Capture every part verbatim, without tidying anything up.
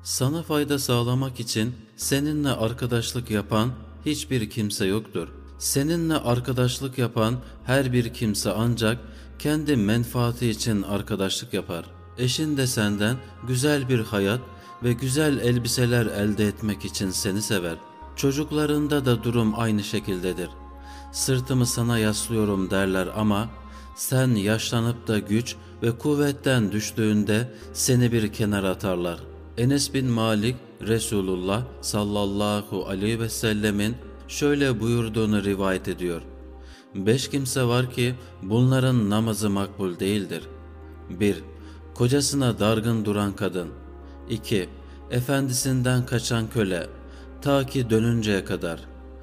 Sana fayda sağlamak için seninle arkadaşlık yapan hiçbir kimse yoktur. Seninle arkadaşlık yapan her bir kimse ancak kendi menfaati için arkadaşlık yapar. Eşin de senden güzel bir hayat ve güzel elbiseler elde etmek için seni sever. Çocuklarında da durum aynı şekildedir. Sırtımı sana yaslıyorum derler ama sen yaşlanıp da güç ve kuvvetten düştüğünde seni bir kenara atarlar. Enes bin Malik, Resulullah sallallahu aleyhi ve sellemin şöyle buyurduğunu rivayet ediyor. Beş kimse var ki bunların namazı makbul değildir. bir Kocasına dargın duran kadın. iki Efendisinden kaçan köle, ta ki dönünceye kadar.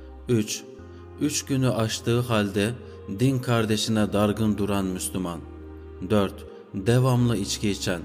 üç Üç günü aştığı halde din kardeşine dargın duran Müslüman. dört Devamlı içki içen.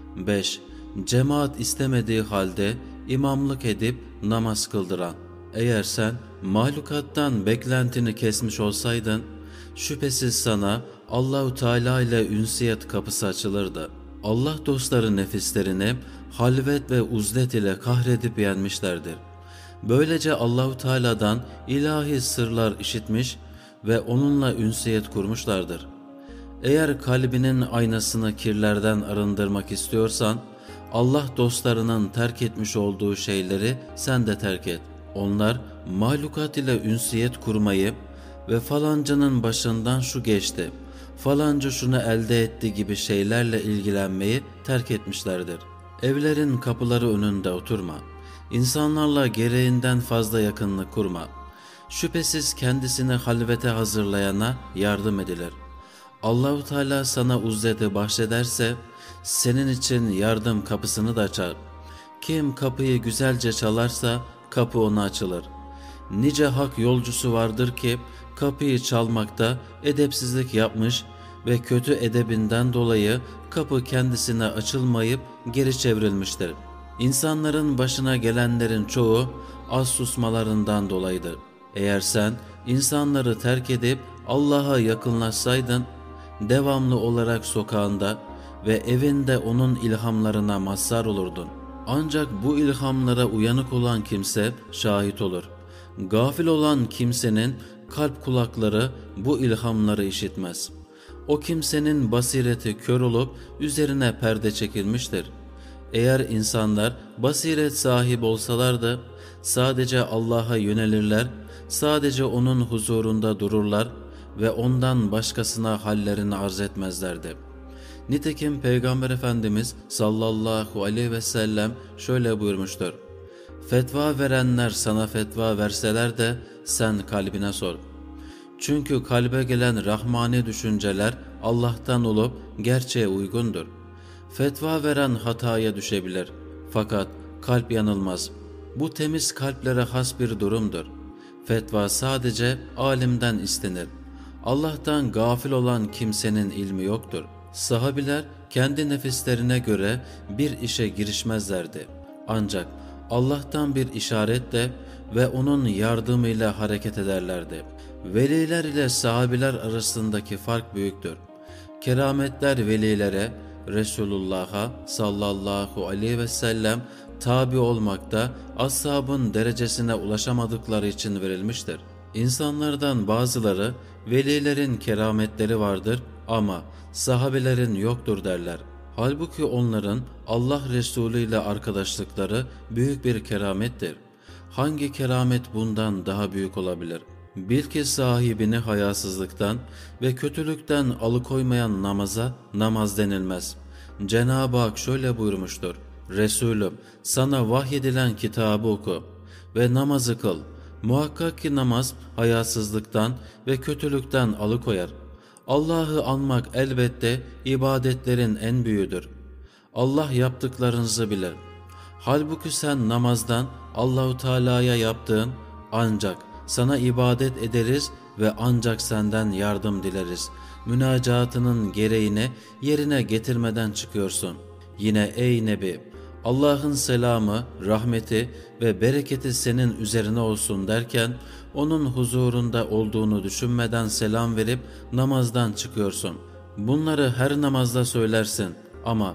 beş Cemaat istemediği halde imamlık edip namaz kıldıran. Eğer sen mahlukattan beklentini kesmiş olsaydın, şüphesiz sana Allahu Teala ile ünsiyet kapısı açılırdı. Allah dostları nefislerini halvet ve uzlet ile kahredip yenmişlerdir. Böylece Allahu Teala'dan ilahi sırlar işitmiş ve onunla ünsiyet kurmuşlardır. Eğer kalbinin aynasını kirlerden arındırmak istiyorsan, Allah dostlarının terk etmiş olduğu şeyleri sen de terk et. Onlar mahlukat ile ünsiyet kurmayı ve falancanın başından şu geçti, falanca şunu elde etti gibi şeylerle ilgilenmeyi terk etmişlerdir. Evlerin kapıları önünde oturma. İnsanlarla gereğinden fazla yakınlık kurma. Şüphesiz kendisini halvete hazırlayana yardım edilir. Allahu Teala sana uzzeti bahşederse senin için yardım kapısını da açar. Kim kapıyı güzelce çalarsa kapı ona açılır. Nice hak yolcusu vardır ki kapıyı çalmakta edepsizlik yapmış ve kötü edebinden dolayı kapı kendisine açılmayıp geri çevrilmiştir. İnsanların başına gelenlerin çoğu az susmalarından dolayıdır. Eğer sen insanları terk edip Allah'a yakınlaşsaydın, devamlı olarak sokağında ve evinde onun ilhamlarına mazhar olurdun. Ancak bu ilhamlara uyanık olan kimse şahit olur. Gafil olan kimsenin kalp kulakları bu ilhamları işitmez. O kimsenin basireti kör olup üzerine perde çekilmiştir. Eğer insanlar basiret sahibi olsalardı sadece Allah'a yönelirler, sadece onun huzurunda dururlar ve ondan başkasına hallerini arz etmezlerdi. Nitekim Peygamber Efendimiz sallallahu aleyhi ve sellem şöyle buyurmuştur. Fetva verenler sana fetva verseler de sen kalbine sor. Çünkü kalbe gelen rahmani düşünceler Allah'tan olup gerçeğe uygundur. Fetva veren hataya düşebilir. Fakat kalp yanılmaz. Bu temiz kalplere has bir durumdur. Fetva sadece alimden istenir. Allah'tan gafil olan kimsenin ilmi yoktur. Sahabiler kendi nefislerine göre bir işe girişmezlerdi. Ancak Allah'tan bir işaretle ve onun yardımıyla hareket ederlerdi. Veliler ile sahabiler arasındaki fark büyüktür. Kerametler velilere, Resulullah'a sallallahu aleyhi ve sellem tabi olmakta ashabın derecesine ulaşamadıkları için verilmiştir. İnsanlardan bazıları velilerin kerametleri vardır ama sahabelerin yoktur derler. Halbuki onların Allah Resulü ile arkadaşlıkları büyük bir keramettir. Hangi keramet bundan daha büyük olabilir? Bil ki sahibini hayasızlıktan ve kötülükten alıkoymayan namaza namaz denilmez. Cenab-ı Hak şöyle buyurmuştur. Resulüm sana vahyedilen kitabı oku ve namazı kıl. Muhakkak ki namaz hayasızlıktan ve kötülükten alıkoyar. Allah'ı anmak elbette ibadetlerin en büyüğüdür. Allah yaptıklarınızı bilir. Halbuki sen namazdan Allahu Teala'ya yaptığın ancak sana ibadet ederiz ve ancak senden yardım dileriz münacatının gereğini yerine getirmeden çıkıyorsun. Yine ey Nebi, Allah'ın selamı, rahmeti ve bereketi senin üzerine olsun derken onun huzurunda olduğunu düşünmeden selam verip namazdan çıkıyorsun. Bunları her namazda söylersin ama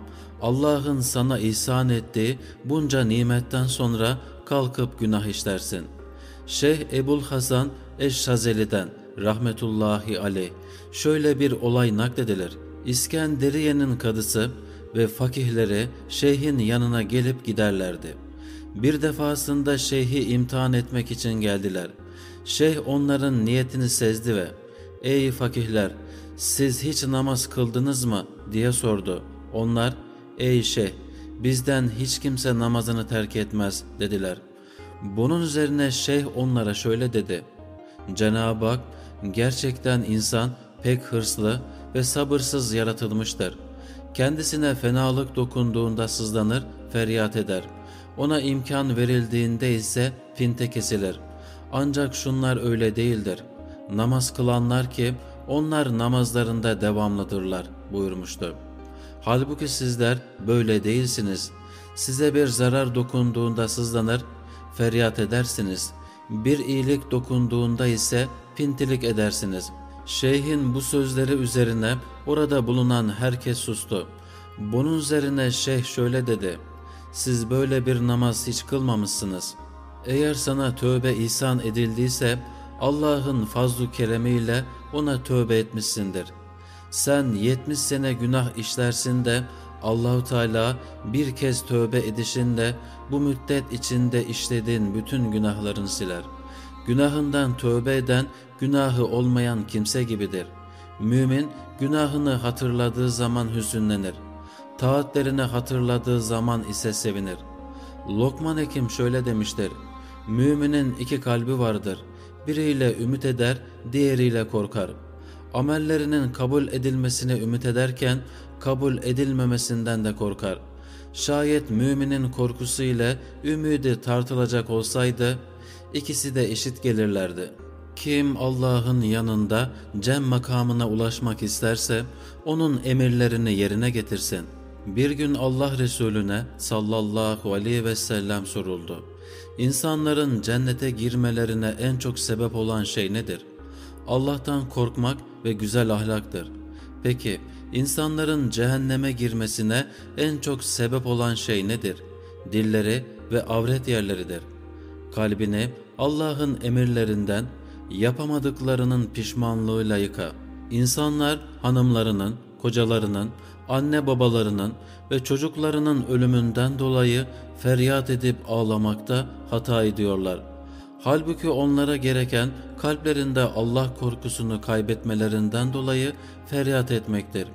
Allah'ın sana ihsan ettiği bunca nimetten sonra kalkıp günah işlersin. Şeyh Ebul Hasan Eşşazeli'den rahmetullahi aleyh şöyle bir olay nakledilir. İskenderiye'nin kadısı ve fakihleri şeyhin yanına gelip giderlerdi. Bir defasında şeyhi imtihan etmek için geldiler. Şeyh onların niyetini sezdi ve "Ey fakihler, siz hiç namaz kıldınız mı?" diye sordu. Onlar "Ey şeyh, bizden hiç kimse namazını terk etmez" dediler. Bunun üzerine şeyh onlara şöyle dedi: "Cenab-ı Hak gerçekten insan pek hırslı ve sabırsız yaratılmıştır. Kendisine fenalık dokunduğunda sızlanır, feryat eder. Ona imkan verildiğinde ise pinte kesilir. Ancak şunlar öyle değildir. Namaz kılanlar ki onlar namazlarında devamlıdırlar" buyurmuştu. Halbuki sizler böyle değilsiniz. Size bir zarar dokunduğunda sızlanır, feryat edersiniz. Bir iyilik dokunduğunda ise pintilik edersiniz. Şeyhin bu sözleri üzerine orada bulunan herkes sustu. Bunun üzerine şeyh şöyle dedi: "Siz böyle bir namaz hiç kılmamışsınız. Eğer sana tövbe ihsan edildiyse Allah'ın fazl-ı keremiyle ona tövbe etmişsindir. Sen yetmiş sene günah işlersin de Allahu Teala bir kez tövbe edişinde bu müddet içinde işlediğin bütün günahlarını siler. Günahından tövbe eden günahı olmayan kimse gibidir. Mümin günahını hatırladığı zaman hüzünlenir. Taatlerini hatırladığı zaman ise sevinir." Lokman Hekim şöyle demiştir: "Müminin iki kalbi vardır. Biriyle ümit eder, diğeriyle korkar. Amellerinin kabul edilmesine ümit ederken kabul edilmemesinden de korkar. Şayet müminin korkusu ile ümidi tartılacak olsaydı ikisi de eşit gelirlerdi. Kim Allah'ın yanında cem makamına ulaşmak isterse onun emirlerini yerine getirsin." Bir gün Allah Resulüne sallallahu aleyhi ve sellem soruldu: "İnsanların cennete girmelerine en çok sebep olan şey nedir?" "Allah'tan korkmak ve güzel ahlaktır." "Peki insanların cehenneme girmesine en çok sebep olan şey nedir?" "Dilleri ve avret yerleridir." "Kalbini Allah'ın emirlerinden yapamadıklarının pişmanlığıyla yıka." İnsanlar hanımlarının, kocalarının, anne babalarının ve çocuklarının ölümünden dolayı feryat edip ağlamakta hata ediyorlar. Halbuki onlara gereken kalplerinde Allah korkusunu kaybetmelerinden dolayı feryat etmektir.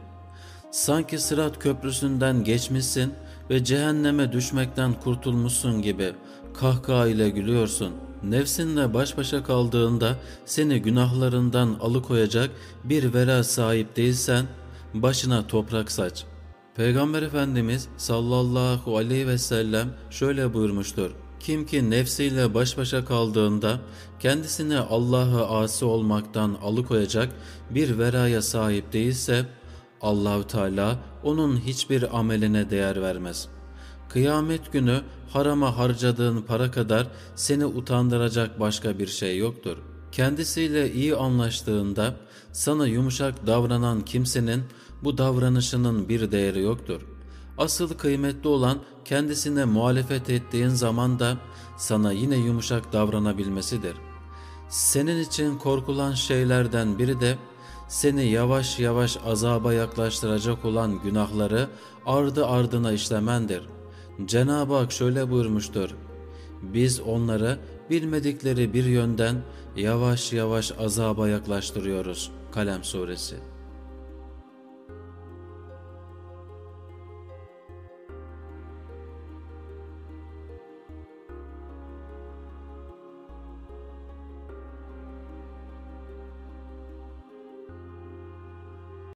Sanki Sırat Köprüsü'nden geçmişsin ve cehenneme düşmekten kurtulmuşsun gibi kahkaha ile gülüyorsun. Nefsinle baş başa kaldığında seni günahlarından alıkoyacak bir vera sahip değilsen başına toprak saç. Peygamber Efendimiz sallallahu aleyhi ve sellem şöyle buyurmuştur: "Kim ki nefsiyle baş başa kaldığında kendisini Allah'a asi olmaktan alıkoyacak bir veraya sahip değilse Allahu Teala onun hiçbir ameline değer vermez." Kıyamet günü harama harcadığın para kadar seni utandıracak başka bir şey yoktur. Kendisiyle iyi anlaştığında sana yumuşak davranan kimsenin bu davranışının bir değeri yoktur. Asıl kıymetli olan kendisine muhalefet ettiğin zaman da sana yine yumuşak davranabilmesidir. Senin için korkulan şeylerden biri de seni yavaş yavaş azaba yaklaştıracak olan günahları ardı ardına işlemendir. Cenab-ı Hak şöyle buyurmuştur: "Biz onları bilmedikleri bir yönden yavaş yavaş azaba yaklaştırıyoruz." Kalem suresi.